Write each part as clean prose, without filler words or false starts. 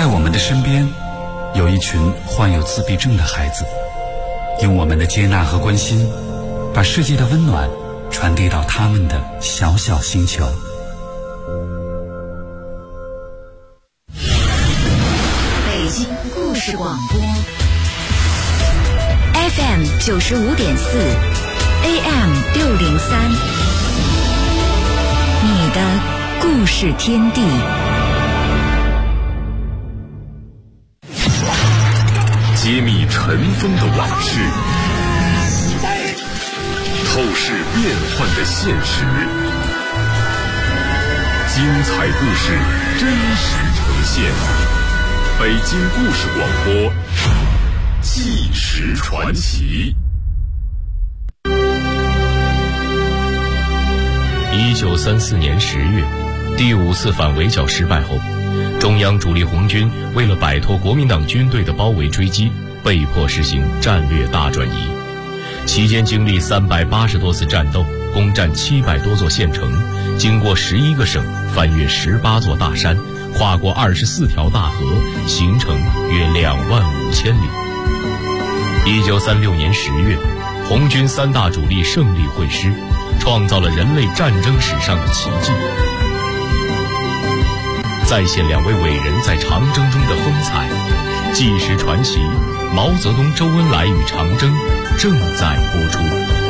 我们的身边有一群患有自闭症的孩子，用我们的接纳和关心，把世界的温暖传递到他们的小小星球。 北京故事广播 FM 95.4 AM 603，你的故事天地。 揭秘尘封的往事，透视变幻的现实，精彩故事真实呈现。北京故事广播，纪实传奇。 1934年10月，第5次反围剿失败后，中央主力红军为了摆脱国民党军队的包围追击，被迫实行战略大转移。期间经历380多次战斗，攻占700多座县城，经过11个省，翻越18座大山，跨过24条大河，行程约25000里。1936年10月，红军3大主力胜利会师，创造了人类战争史上的奇迹，再现2位伟人在长征中的风采。纪实传奇，毛泽东、周恩来与长征正在播出。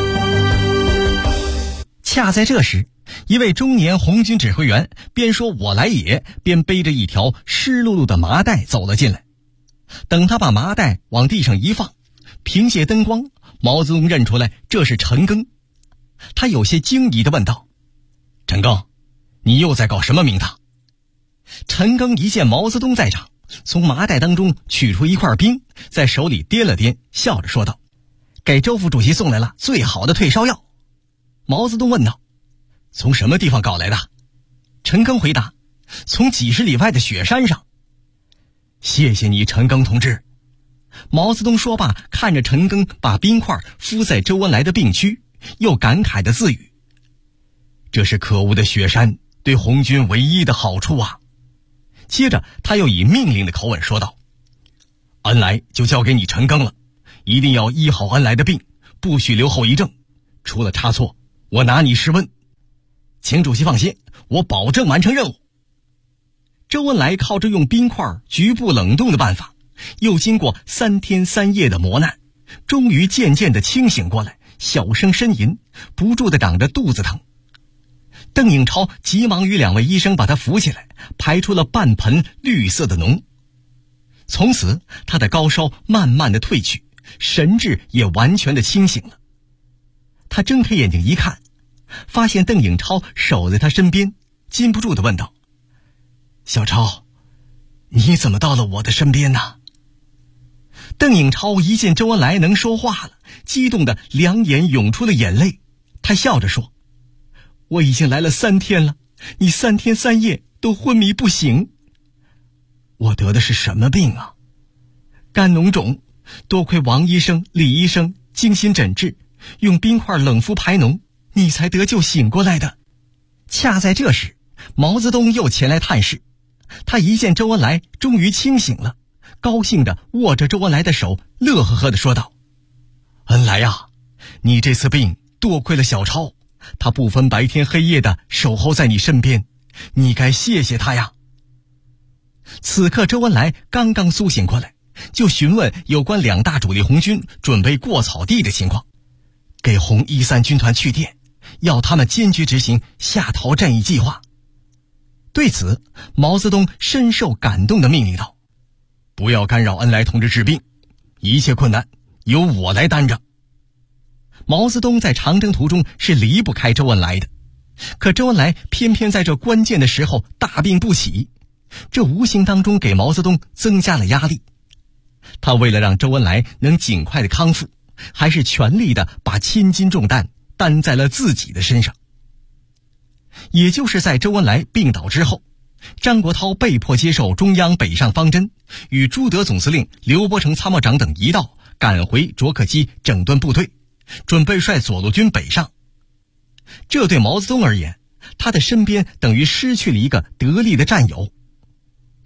恰在这时，一位中年红军指挥员边说我来也，边背着一条湿漉漉的麻袋走了进来。等他把麻袋往地上一放，凭借灯光，毛泽东认出来这是陈赓。他有些惊疑地问道：陈赓，你又在搞什么名堂？陈赓一见毛泽东在场，从麻袋当中取出一块冰，在手里掂了掂，笑着说道：给周副主席送来了最好的退烧药。毛泽东问道：从什么地方搞来的？陈赓回答：从几十里外的雪山上。谢谢你，陈赓同志。毛泽东说罢，看着陈赓把冰块敷在周恩来的病区，又感慨地自语：这是可恶的雪山对红军唯一的好处啊。接着他又以命令的口吻说道：恩来就交给你陈赓了，一定要医好恩来的病，不许留后遗症，出了差错我拿你试问。请主席放心，我保证完成任务。周恩来靠着用冰块局部冷冻的办法，又经过3天3夜的磨难，终于渐渐地清醒过来，小声呻吟，不住地嚷着肚子疼。邓颖超急忙与2位医生把他扶起来，排出了半盆绿色的脓。从此他的高烧慢慢地退去，神志也完全地清醒了。他睁开眼睛一看，发现邓颖超守在他身边，禁不住地问道：小超，你怎么到了我的身边呢？邓颖超一见周恩来能说话了，激动得2眼涌出了眼泪。他笑着说：我已经来了3天了，你3天3夜都昏迷不醒。我得的是什么病啊？肝脓肿，多亏王医生、李医生精心诊治，用冰块冷敷排脓，你才得救醒过来的。恰在这时，毛泽东又前来探视。他一见周恩来终于清醒了，高兴地握着周恩来的手，乐呵呵地说道：恩来啊，你这次病多亏了小超，他不分白天黑夜的守候在你身边，你该谢谢他呀。此刻周恩来刚刚苏醒过来，就询问有关2大主力红军准备过草地的情况，给红13军团去电，要他们坚决执行下逃战役计划。对此，毛泽东深受感动地命令道：不要干扰恩来同志治病，一切困难由我来担着。毛泽东在长征途中是离不开周恩来的，可周恩来偏偏在这关键的时候大病不起，这无形当中给毛泽东增加了压力。他为了让周恩来能尽快的康复，还是全力的把千斤重担担在了自己的身上。也就是在周恩来病倒之后，张国焘被迫接受中央北上方针，与朱德总司令、刘伯承参谋长等一道赶回卓克基整顿部队，准备率左路军北上。这对毛泽东而言，他的身边等于失去了一个得力的战友。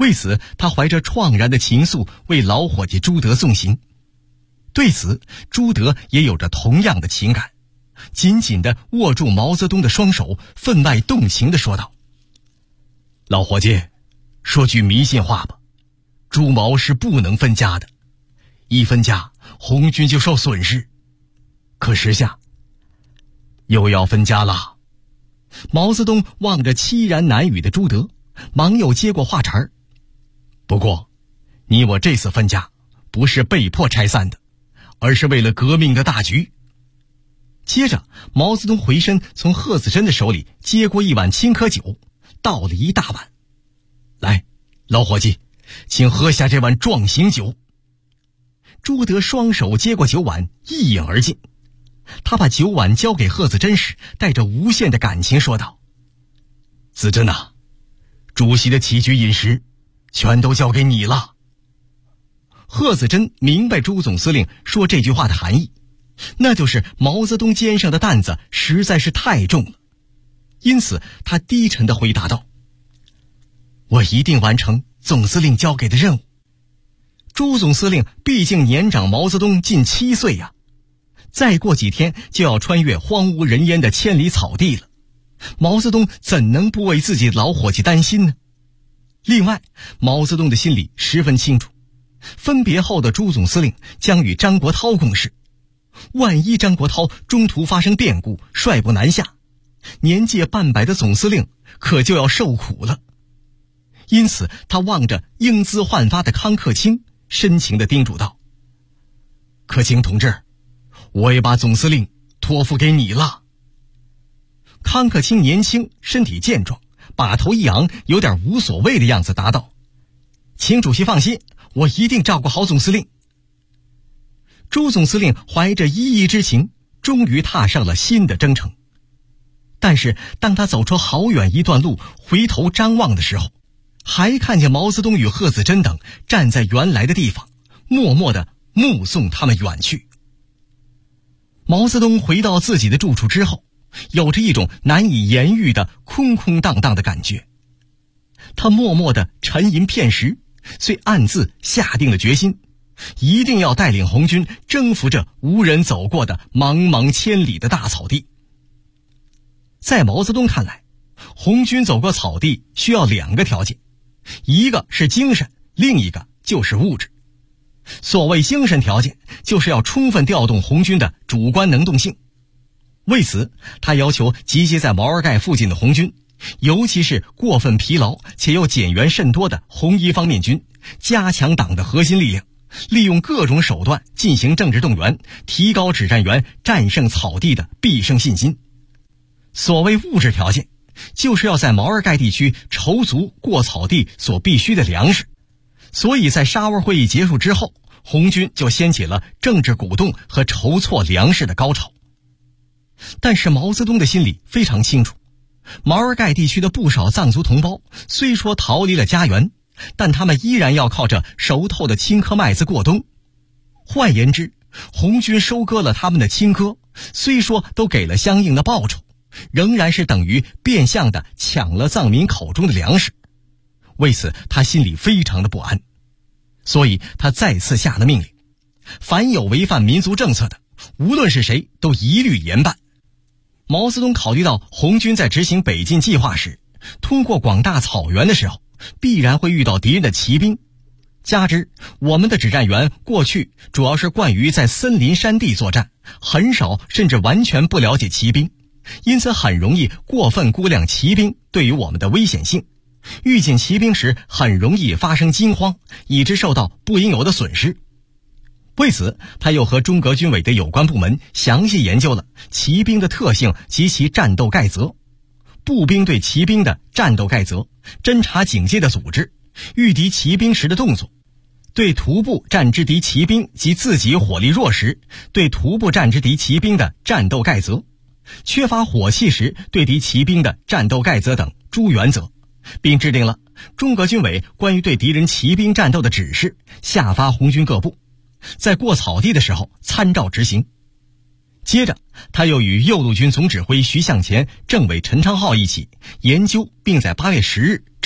为此，他怀着怆然的情愫为老伙计朱德送行。对此，朱德也有着同样的情感，紧紧地握住毛泽东的双手，分外动情地说道：“老伙计，说句迷信话吧，朱毛是不能分家的，一分家，红军就受损失。可时下又要分家了。”毛泽东望着凄然难语的朱德，忙又接过话茬儿：“不过，你我这次分家，不是被迫拆散的，而是为了革命的大局。”接着，毛泽东回身从贺子珍的手里接过一碗青稞酒，倒了一大碗。“来，老伙计，请喝下这碗壮行酒。”朱德双手接过酒碗，一饮而尽。他把酒碗交给贺子珍时，带着无限的感情说道：“子珍啊，主席的起居饮食全都交给你了。”贺子珍明白朱总司令说这句话的含义，那就是毛泽东肩上的担子实在是太重了，因此他低沉地回答道：“我一定完成总司令交给的任务。”朱总司令毕竟年长毛泽东近7岁呀，再过几天就要穿越荒无人烟的千里草地了，毛泽东怎能不为自己老伙计担心呢？另外，毛泽东的心里十分清楚，分别后的朱总司令将与张国焘共事，万一张国焘中途发生变故，率部南下，年届半百的总司令可就要受苦了。因此，他望着英姿焕发的康克清，深情地叮嘱道：“克清同志，我也把总司令托付给你了。”康克清年轻，身体健壮，把头一扬，有点无所谓的样子答道：“请主席放心，我一定照顾好总司令。”朱总司令怀着依依之情，终于踏上了新的征程。但是当他走出好远一段路，回头张望的时候，还看见毛泽东与贺子珍等站在原来的地方，默默地目送他们远去。毛泽东回到自己的住处之后，有着一种难以言喻的空空荡荡的感觉。他默默地沉吟片时，遂暗自下定了决心，一定要带领红军征服这无人走过的茫茫千里的大草地。在毛泽东看来，红军走过草地需要2个条件，一个是精神，另一个就是物质。所谓精神条件，就是要充分调动红军的主观能动性。为此，他要求集结在毛尔盖附近的红军，尤其是过分疲劳且又减员甚多的红一方面军，加强党的核心力量，利用各种手段进行政治动员，提高指战员战胜草地的必胜信心。所谓物质条件，就是要在毛尔盖地区筹足过草地所必需的粮食。所以在沙窝会议结束之后，红军就掀起了政治鼓动和筹措粮食的高潮。但是毛泽东的心里非常清楚，毛尔盖地区的不少藏族同胞虽说逃离了家园，但他们依然要靠着熟透的青稞麦子过冬。换言之，红军收割了他们的青稞，虽说都给了相应的报酬，仍然是等于变相的抢了藏民口中的粮食。为此他心里非常的不安，所以他再次下了命令，凡有违反民族政策的，无论是谁都一律严办。毛泽东考虑到红军在执行北进计划时，通过广大草原的时候，必然会遇到敌人的骑兵，加之我们的指战员过去主要是惯于在森林山地作战，很少甚至完全不了解骑兵，因此很容易过分估量骑兵对于我们的危险性，遇见骑兵时很容易发生惊慌，以致受到不应有的损失。为此，他又和中革军委的有关部门详细研究了骑兵的特性及其战斗概则，步兵对骑兵的战斗概则，侦察警戒的组织，御敌骑兵时的动作，对徒步战之敌骑兵及自己火力弱时对徒步战之敌骑兵的战斗概则，缺乏火器时对敌骑兵的战斗概则等诸原则，并制定了中革军委关于对敌人骑兵战斗的指示，下发红军各部，在过草地的时候参照执行。接着他又与右路军总指挥徐向前、政委陈昌浩一起研究，并在8月10日制定了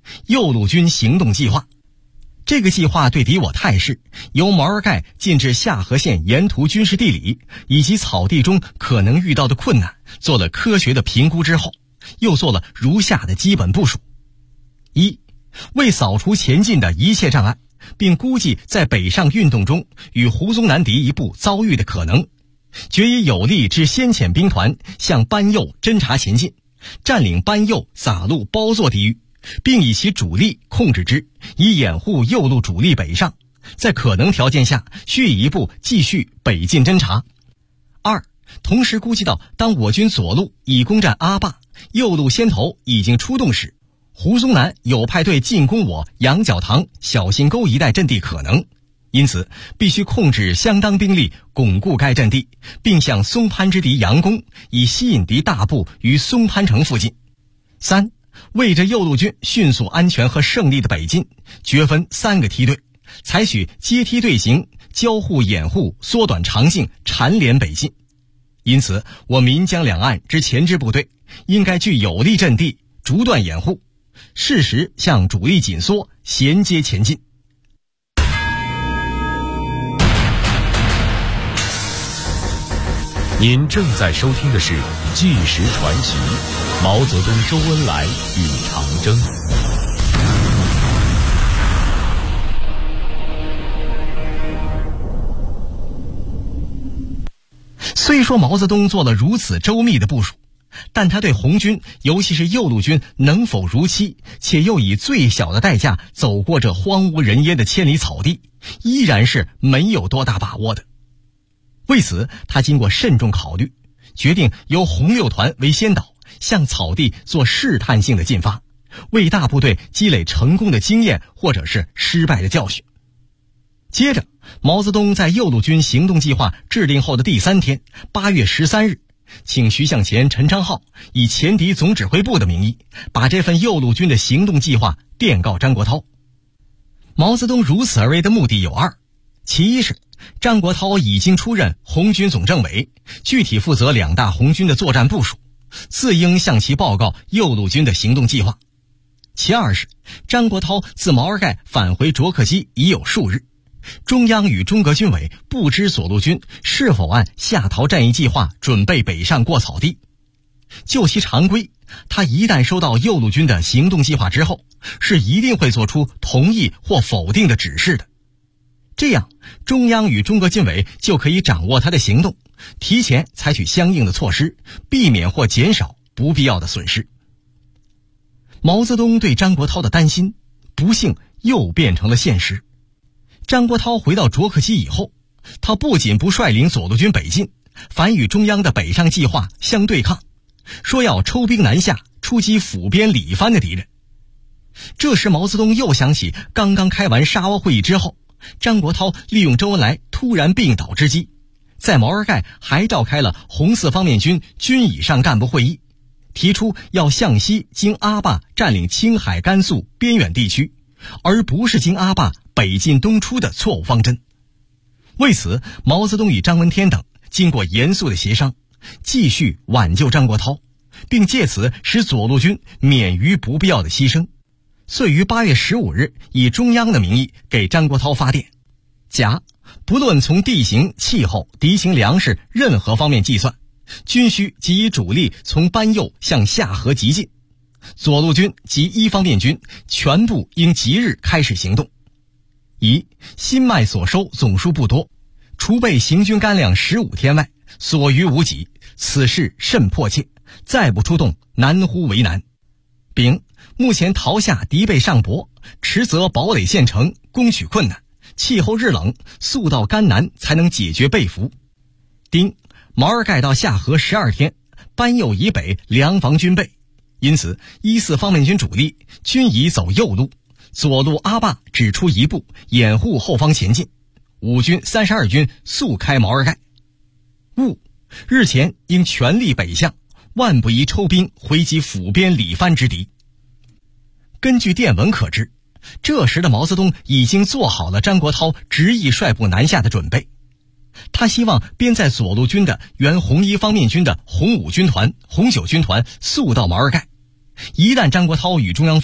右路军行动计划。这个计划对敌我态势，由毛尔盖进至下河县沿途军事地理以及草地中可能遇到的困难做了科学的评估之后，又做了如下的基本部署：一、为扫除前进的一切障碍，并估计在北上运动中与胡宗南敌一部遭遇的可能，决以有力之先遣兵团向班右侦察前进，占领班右洒路包座地域，并以其主力控制之，以掩护右路主力北上，在可能条件下需以一部继续北进侦察。二、同时估计到当我军左路已攻占阿坝，右路先头已经出动时，胡宗南有派队进攻我羊角塘、小新沟一带阵地可能，因此必须控制相当兵力巩固该阵地，并向松潘之敌佯攻，以吸引敌大部于松潘城附近。三、为着右路军迅速安全和胜利的北进，决分3个梯队，采取阶梯队形，交互掩护，缩短长径，缠连北进。因此我岷江两岸之前支部队应该据有利阵地，逐段掩护，适时向主力紧缩，衔接前进。 您正在收听的是《纪实传奇》，毛泽东、周恩来与长征。 虽说毛泽东做了如此周密的部署，但他对红军，尤其是右路军能否如期，且又以最小的代价走过这荒无人烟的千里草地，依然是没有多大把握的。为此，他经过慎重考虑，决定由红六团为先导，向草地做试探性的进发，为大部队积累成功的经验或者是失败的教训。接着，毛泽东在右路军行动计划制定后的第3天，8月13日，请徐向前、陈昌浩以前敌总指挥部的名义，把这份右路军的行动计划电告张国焘。毛泽东如此而为的目的有2，其一是张国焘已经出任红军总政委，具体负责2大红军的作战部署，自应向其报告右路军的行动计划。其二是张国焘自毛尔盖返回卓克基已有数日，中央与中革军委不知左路军是否按下陶战役计划准备北上过草地。就其常规，他一旦收到右路军的行动计划之后，是一定会做出同意或否定的指示的。这样，中央与中革军委就可以掌握他的行动，提前采取相应的措施，避免或减少不必要的损失。毛泽东对张国焘的担心，不幸又变成了现实。张国焘回到卓克基以后，他不仅不率领左路军北进，反与中央的北上计划相对抗，说要抽兵南下，出击府边李藩的敌人。这时毛泽东又想起刚刚开完沙窝会议之后，张国焘利用周恩来突然病倒之机，在毛尔盖还召开了红四方面军军以上干部会议，提出要向西经阿坝占领青海、甘肃边远地区，而不是经阿坝北进东出的错误方针。为此，毛泽东与张闻天等经过严肃的协商，继续挽救张国焘，并借此使左路军免于不必要的牺牲。遂于8月15日以中央的名义给张国焘发电：甲，不论从地形、气候、敌情、粮食任何方面计算，均需即以主力从班右向下河急进，左路军及一方面军全部应即日开始行动。乙，新麦所收总数不多，除备行军干粮15天外，所余无几，此事甚迫切，再不出动，难乎为难。丙，目前陶下敌备上薄，迟则堡垒陷城，攻取困难，气候日冷，速到甘南才能解决被俘。丁，毛尔盖到下河12天，班右以北粮房均备，因此1、4方面军主力均已走右路，左路阿坝只出一部，掩护后方前进。5军、32军速开毛尔盖。戊，日前应全力北向，万不宜抽兵回击府边李藩之敌。根据电文可知，这时的毛泽东已经做好了张国焘执意率部南下的准备。他希望编在左路军的原红1方面军的红5军团、红9军团速到毛尔盖。一旦张国焘与中央分裂，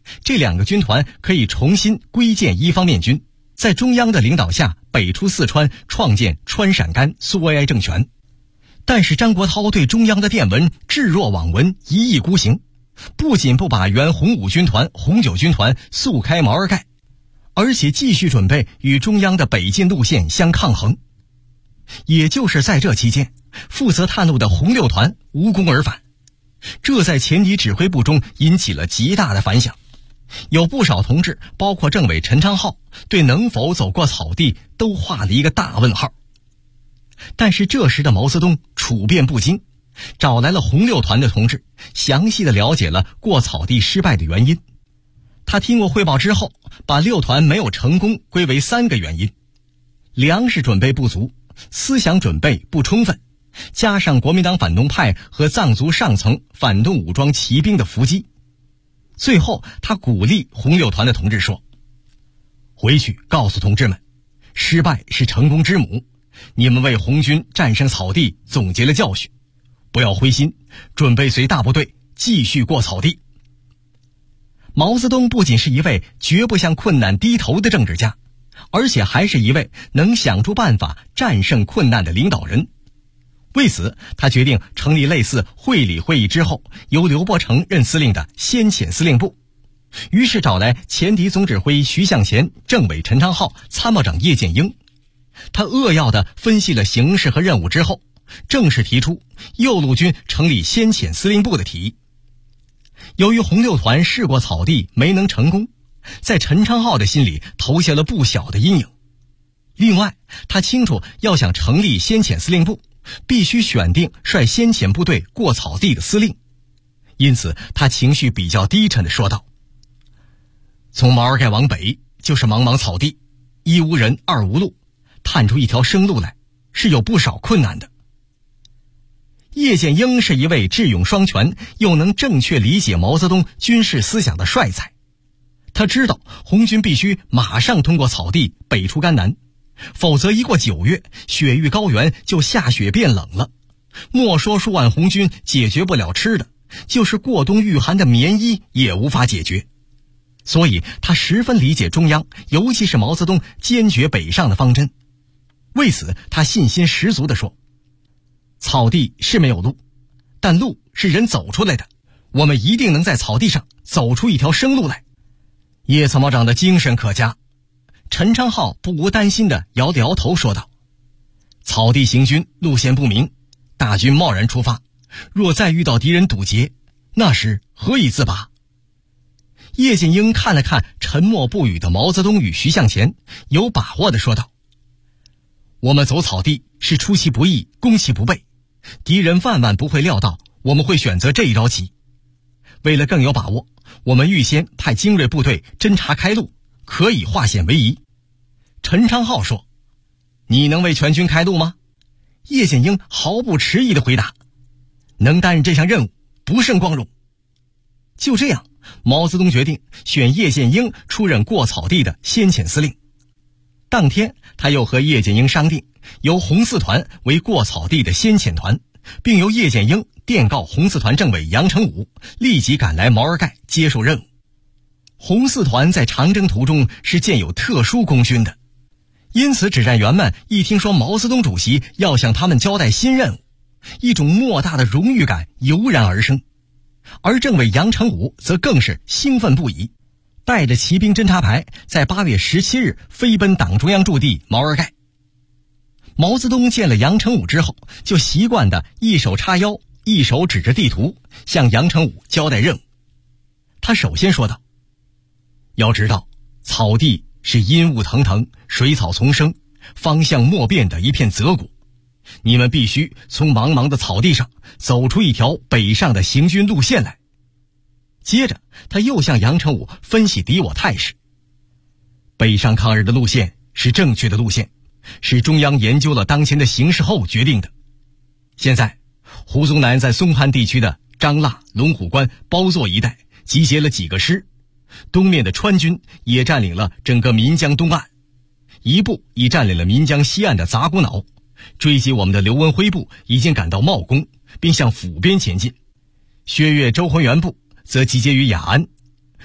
这2个军团可以重新归建一方面军，在中央的领导下北出四川，创建川陕甘苏维埃政权。但是张国焘对中央的电文置若罔闻，一意孤行，不仅不把原红五军团、红九军团速开毛尔盖，而且继续准备与中央的北进路线相抗衡。也就是在这期间，负责探路的红六团无功而返，这在前敌指挥部中引起了极大的反响。有不少同志，包括政委陈昌浩，对能否走过草地都画了一个大问号。但是这时的毛泽东处变不惊，找来了红六团的同志，详细的了解了过草地失败的原因。他听过汇报之后，把六团没有成功归为3个原因：粮食准备不足，思想准备不充分，加上国民党反动派和藏族上层反动武装骑兵的伏击。最后他鼓励红六团的同志说，回去告诉同志们，失败是成功之母，你们为红军战胜草地总结了教训，不要灰心，准备随大部队继续过草地。毛泽东不仅是一位绝不向困难低头的政治家，而且还是一位能想出办法战胜困难的领导人。为此，他决定成立类似会理会议之后由刘伯承任司令的先遣司令部，于是找来前敌总指挥徐向前、政委陈昌浩、参谋长叶剑英。他扼要地分析了形势和任务之后，正式提出右路军成立先遣司令部的提议。由于红六团试过草地没能成功，在陈昌浩的心里投下了不小的阴影。另外，他清楚要想成立先遣司令部，必须选定率先遣部队过草地的司令。因此他情绪比较低沉地说道，从毛尔盖往北就是茫茫草地，一无人，二无路，探出一条生路来是有不少困难的。叶剑英是一位智勇双全又能正确理解毛泽东军事思想的帅才，他知道红军必须马上通过草地北出甘南，否则一过9月，雪域高原就下雪变冷了。莫说数万红军解决不了吃的，就是过冬御寒的棉衣也无法解决。所以他十分理解中央，尤其是毛泽东坚决北上的方针。为此他信心十足地说，草地是没有路，但路是人走出来的，我们一定能在草地上走出一条生路来。叶参谋长的精神可嘉。陈昌浩不无担心地摇了摇头说道，草地行军路线不明，大军贸然出发，若再遇到敌人堵截，那时何以自拔？叶剑英看了看沉默不语的毛泽东与徐向前，有把握地说道，我们走草地是出其不意，攻其不备，敌人万万不会料到我们会选择这一招棋。为了更有把握，我们预先派精锐部队侦察开路，可以化险为夷。陈昌浩说，你能为全军开路吗？叶剑英毫不迟疑地回答，能担任这项任务不胜光荣。就这样，毛泽东决定选叶剑英出任过草地的先遣司令。当天他又和叶剑英商定，由红四团为过草地的先遣团，并由叶剑英电告红四团政委杨成武立即赶来毛尔盖接受任务。红四团在长征途中是建有特殊功勋的，因此指战员们一听说毛泽东主席要向他们交代新任务，一种莫大的荣誉感油然而生。而政委杨成武则更是兴奋不已，带着骑兵侦察排在8月17日飞奔党中央驻地毛尔盖。毛泽东见了杨成武之后，就习惯地一手叉腰，一手指着地图，向杨成武交代任务。他首先说道，要知道草地是阴雾腾腾，水草丛生，方向莫辨的一片泽谷，你们必须从茫茫的草地上走出一条北上的行军路线来。接着他又向杨成武分析敌我态势，北上抗日的路线是正确的路线，是中央研究了当前的形势后决定的。现在胡宗南在松潘地区的张腊、龙虎关、包座一带集结了几个师，东面的川军也占领了整个岷江东岸，一部已占领了岷江西岸的杂谷脑，追击我们的刘文辉部已经赶到茂公，并向府边前进。薛岳、周浑元部则集结于雅安，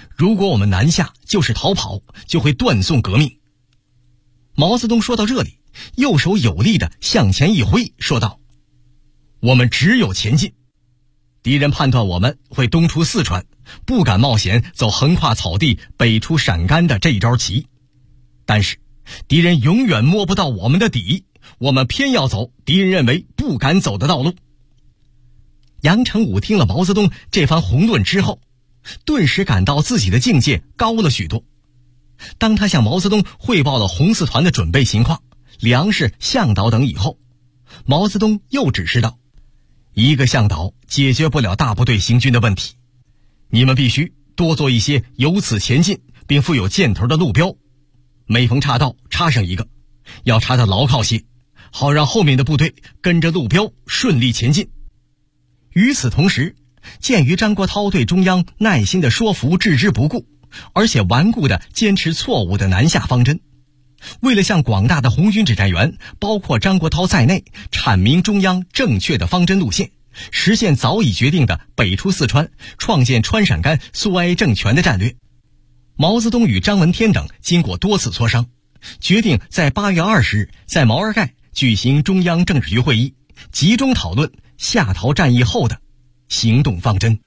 如果我们南下就是逃跑，就会断送革命。毛泽东说到这里，右手有力地向前一挥，说道：我们只有前进。敌人判断我们会东出四川，不敢冒险走横跨草地北出陕甘的这一招棋。但是敌人永远摸不到我们的底，我们偏要走敌人认为不敢走的道路。杨成武听了毛泽东这番宏论之后，顿时感到自己的境界高了许多。当他向毛泽东汇报了红四团的准备情况、粮食、向导等以后，毛泽东又指示道：一个向导解决不了大部队行军的问题，你们必须多做一些由此前进并附有箭头的路标，每逢岔道插上一个，要插得牢靠些，好让后面的部队跟着路标顺利前进。与此同时，鉴于张国焘对中央耐心的说服置之不顾，而且顽固地坚持错误的南下方针，为了向广大的红军指战员，包括张国焘在内，阐明中央正确的方针路线，实现早已决定的北出四川、创建川陕甘苏维埃政权的战略，毛泽东与张闻天等经过多次磋商，决定在8月20日在毛尔盖举行中央政治局会议，集中讨论下陶战役后的行动方针。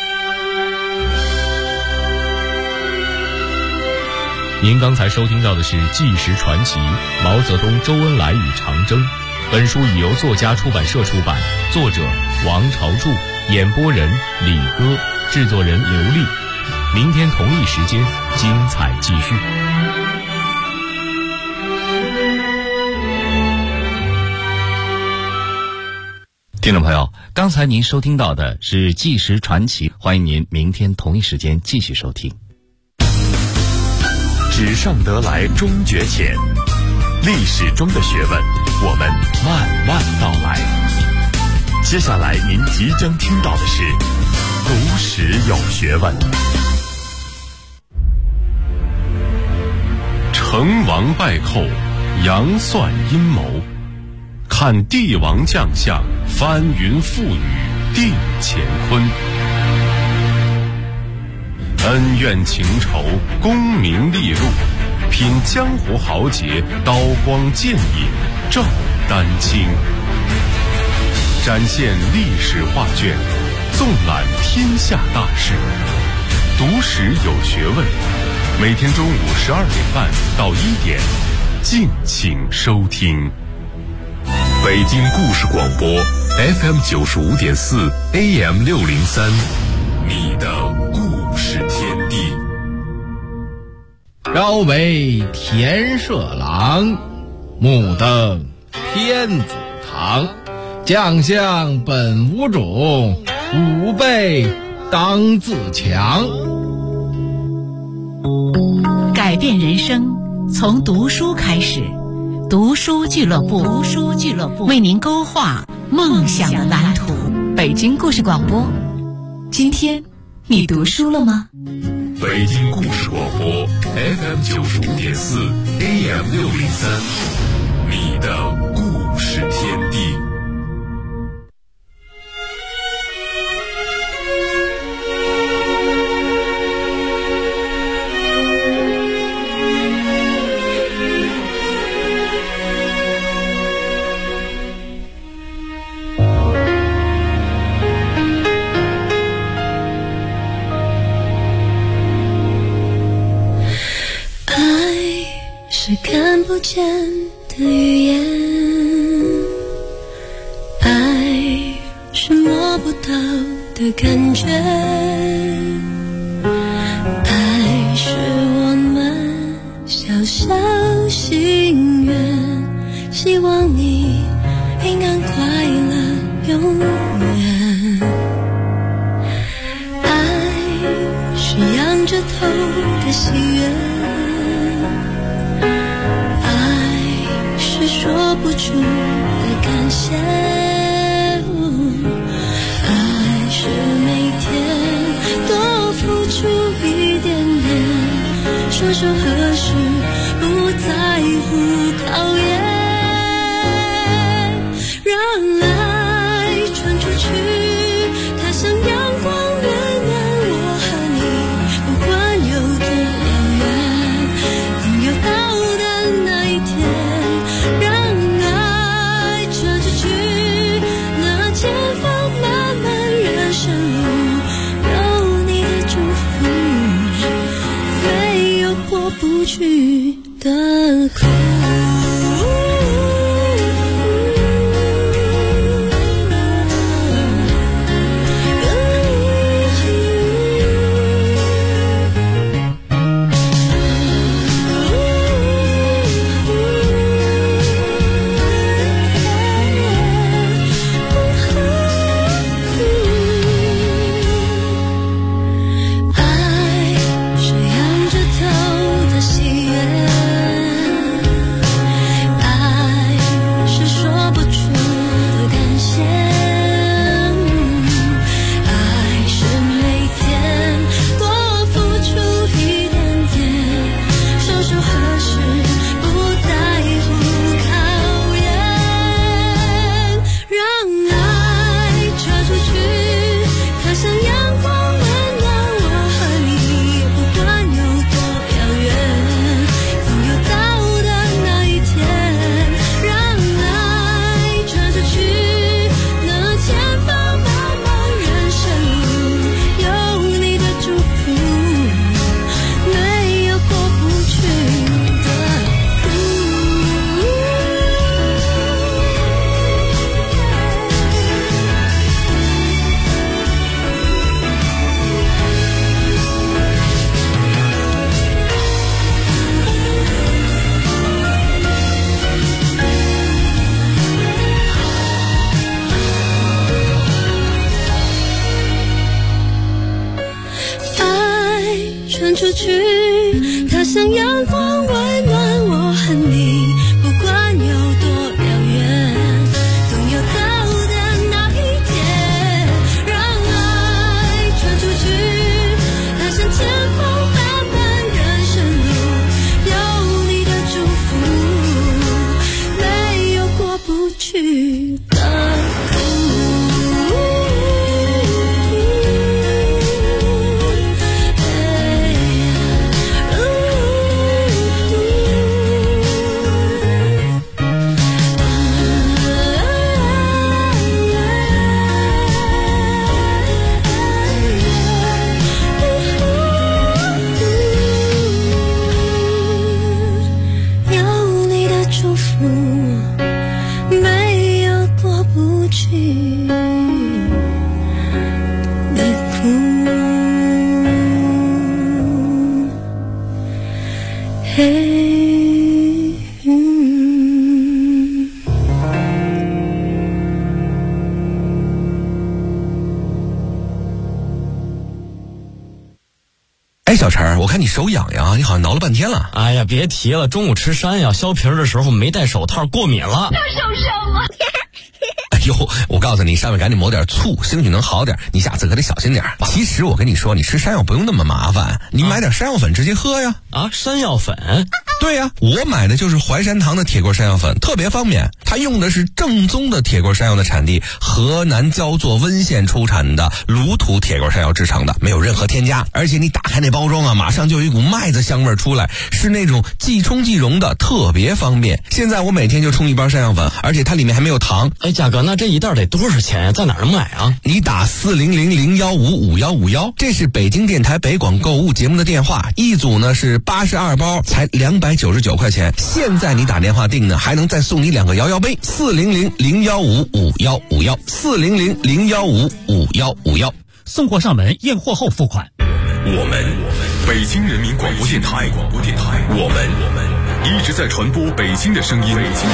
您刚才收听到的是《纪实传奇：毛泽东、周恩来与长征》。本书已由作家出版社出版，作者王朝柱，演播人李戈，制作人刘丽。明天同一时间，精彩继续。 听众朋友，刚才您收听到的是《纪实传奇》，欢迎您明天同一时间继续收听。 纸上得来终觉浅，历史中的学问，我们慢慢道来。接下来您即将听到的是读史有学问。成王败寇，杨算阴谋，看帝王将相，翻云覆雨，定乾坤。恩怨情仇，功名利禄，品江湖豪杰，刀光剑影，照丹青。展现历史画卷，纵览天下大事。读史有学问，每天中午12点半到1点，敬请收听。北京故事广播 FM 95.4 AM 603，你的故事天地。 朝为田舍郎，暮登天子堂。将相本无种，吾辈当自强。 改变人生从读书开始，读书俱乐部为您勾画梦想的蓝图。北京故事广播，今天你读书了吗？ 北京故事广播 FM 95.4 AM 603，你的故事天地。 看不见的语言，爱是摸不到的感觉，爱是我们小小心愿，希望你平安快乐永远。爱是仰着头的喜悦，说不出的感谢，爱是每天多付出一点点，说说何时不在乎考验，让爱传出去，它像阳光温暖我和你，不管的苦。出去，它像阳光温暖我和你，不管有多遥远，总有到的那一天。让爱传出去，它像前方漫漫人生路，有你的祝福，没有过不去的苦。 小陈，我看你手痒痒，你好像挠了半天了。 哎呀，别提了，中午吃山药削皮的时候没戴手套，过敏了。 这受伤了。 哎呦，我告诉你，上面赶紧抹点醋，兴许能好点。你下次可得小心点。其实我跟你说，你吃山药不用那么麻烦，你买点山药粉直接喝呀。 啊，山药粉？ 对呀，我买的就是淮山堂的铁棍山药粉，特别方便。它用的是正宗的铁棍山药的产地河南焦作温县出产的卤土铁棍山药制成的，没有任何添加。而且你打开那包装啊，马上就有一股麦子香味出来，是那种即冲即溶的，特别方便。现在我每天就冲一包山药粉，而且它里面还没有糖。 哎，价格那这一袋得多少钱呀？在哪儿买啊？ 你打400-015-5151，这是北京电台北广购物节目的电话，一组呢是82包，才299块钱。现在你打电话订呢，还能再送你2个摇摇杯。400-015-5151，400-015-5151， 送货上门，验货后付款。 我们北京人民广播电台，我们一直在传播北京的声音。